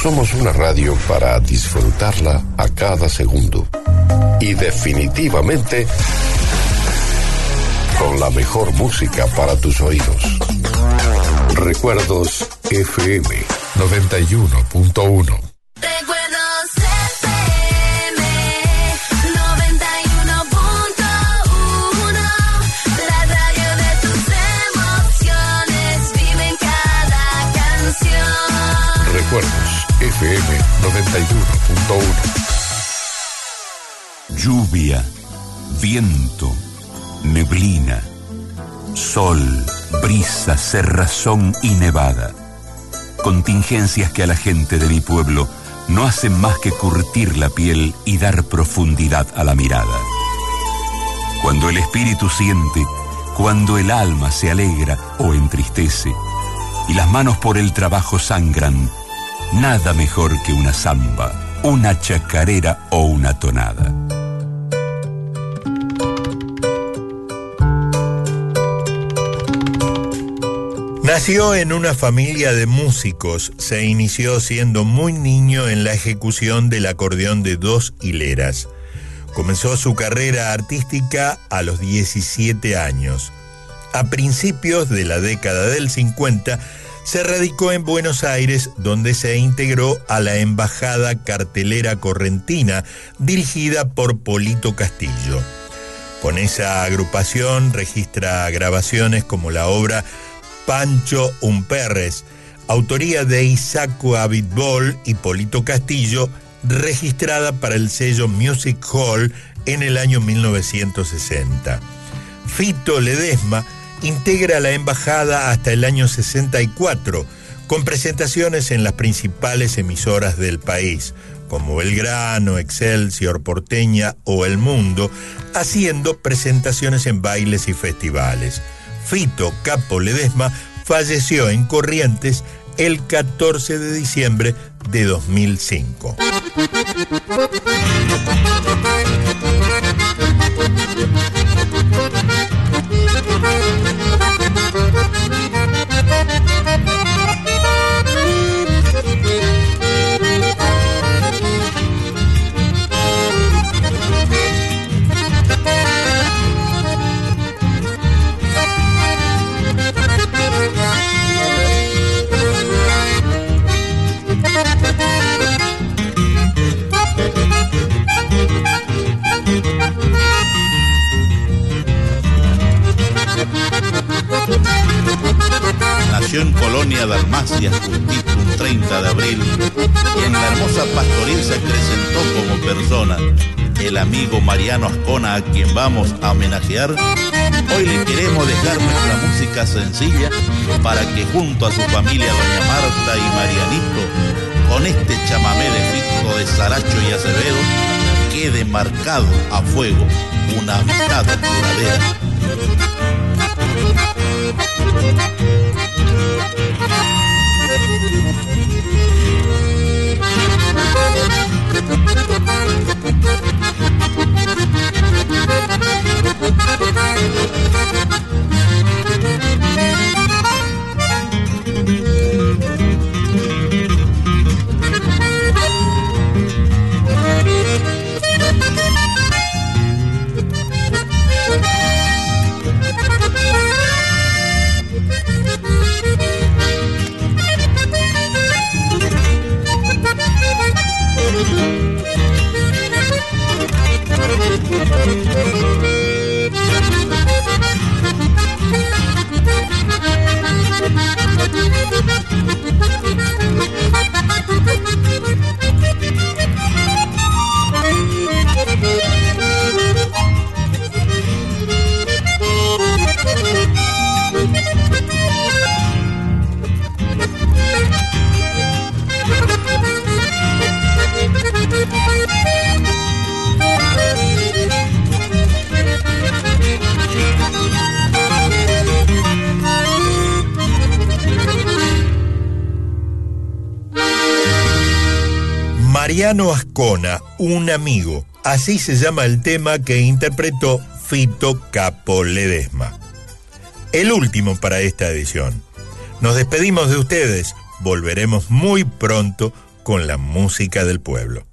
Somos una radio para disfrutarla a cada segundo. Y definitivamente con la mejor música para tus oídos. Recuerdos FM 91.1. Recuerdos FM 91.1. Lluvia, viento, neblina, sol, brisa, cerrazón y nevada. Contingencias que a la gente de mi pueblo no hacen más que curtir la piel y dar profundidad a la mirada. Cuando el espíritu siente, cuando el alma se alegra o entristece, y las manos por el trabajo sangran, nada mejor que una samba, una chacarera o una tonada. Nació en una familia de músicos. Se inició siendo muy niño en la ejecución del acordeón de 2 hileras. Comenzó su carrera artística a los 17 años. A principios de la década del 50, se radicó en Buenos Aires, donde se integró a la Embajada Cartelera Correntina, dirigida por Polito Castillo. Con esa agrupación registra grabaciones como la obra Pancho Umperres, autoría de Isaco Abitbol y Polito Castillo, registrada para el sello Music Hall en el año 1960. Fito Ledesma integra la embajada hasta el año 64, con presentaciones en las principales emisoras del país, como Belgrano, Excelsior, Porteña o El Mundo, haciendo presentaciones en bailes y festivales. Fito Capo Ledesma falleció en Corrientes el 14 de diciembre de 2005. Nació en Colonia Dalmacia, justito un 30 de abril, y en la hermosa Pastoril se acrecentó como persona. El amigo Mariano Ascona, a quien vamos a homenajear, hoy le queremos dejar nuestra música sencilla para que junto a su familia Doña Marta y Marianito, con este chamamé de Fito, de Saracho y Acevedo, quede marcado a fuego una amistad duradera. Mariano Ascona, un amigo. Así se llama el tema que interpretó Fito Capo Ledesma. El último para esta edición. Nos despedimos de ustedes. Volveremos muy pronto con la música del pueblo.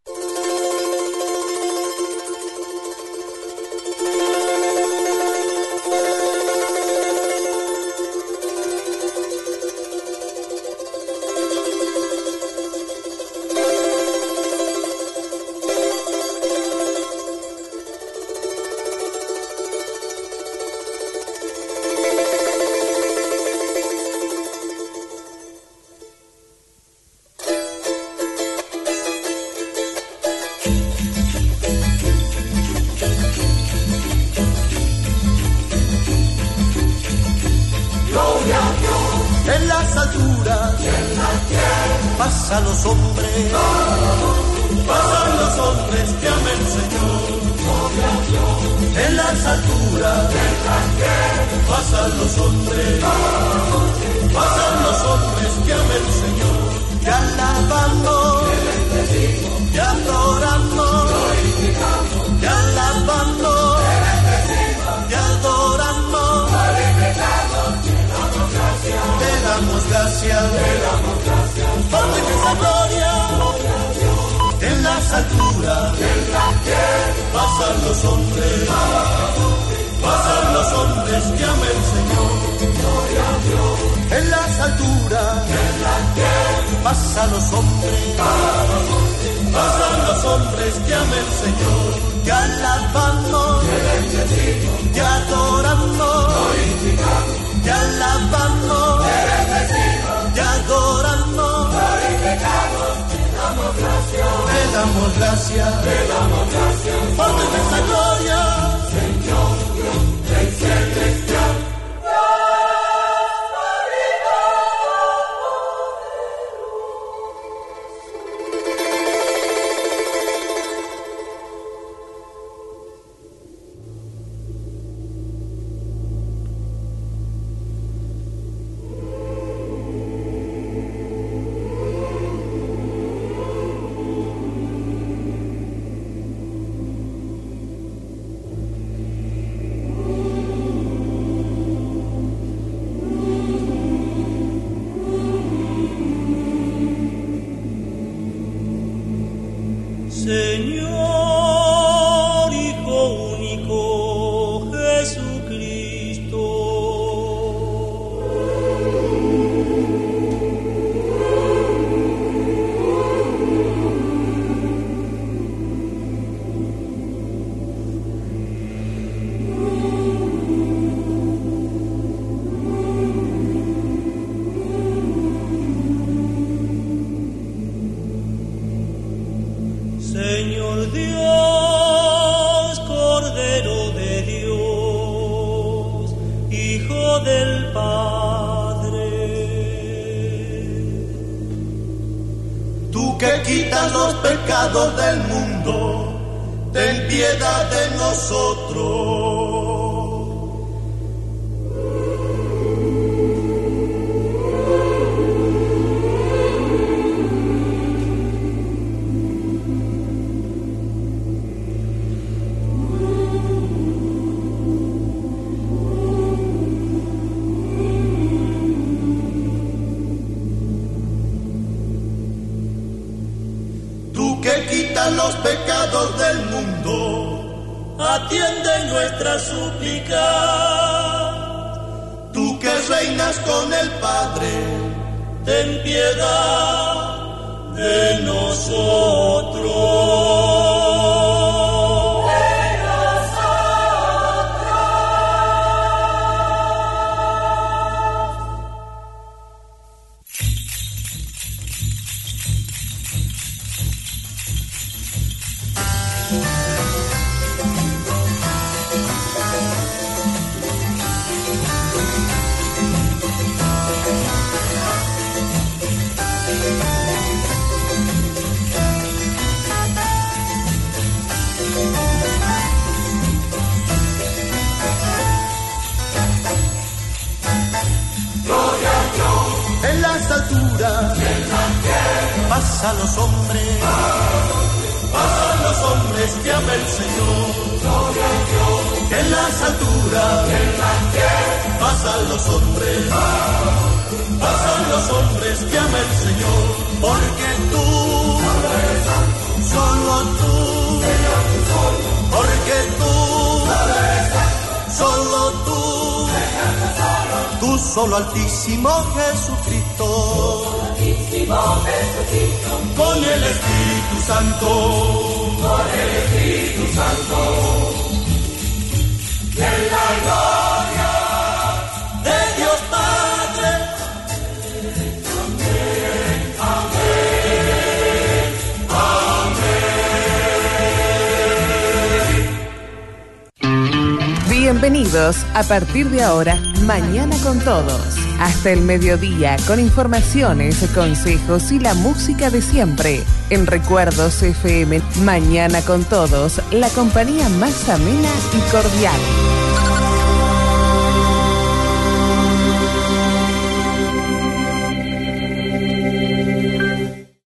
En las alturas pasan los hombres, pasan los hombres que ama el Señor. En las alturas pasan los hombres, pasan los hombres que ama el Señor. Te alabamos, te adoramos, te alabamos, te adoramos, te damos gracias, por tu inmensa gloria. En las alturas pasan los hombres, pasan los hombres que ama el Señor. En las alturas pasan los hombres, pasan los hombres que ama el Señor. Te alabamos, te adoramos, te alabamos, te adoramos, te damos gracias, por tu inmensa gloria, Señor, Rey celestial. Señor, Hijo único, Jesucristo. Señor Dios, Cordero de Dios, Hijo del Padre. Tú que quitas los pecados del mundo, ten piedad de nosotros. Que quitan los pecados del mundo, atiende nuestra súplica. Tú que reinas con el Padre, ten piedad de nosotros. En las alturas pasan los hombres, pasan los hombres que ama el Señor. En las alturas pasan los hombres, pasan los hombres que ama el Señor, porque tú, solo tú, porque tú, solo tú solo Altísimo Jesucristo, con el Espíritu Santo, y en la gloria de Dios Padre. Bienvenidos a partir de ahora, Mañana con Todos. Hasta el mediodía, con informaciones, consejos y la música de siempre. En Recuerdos FM, Mañana con Todos, la compañía más amena y cordial.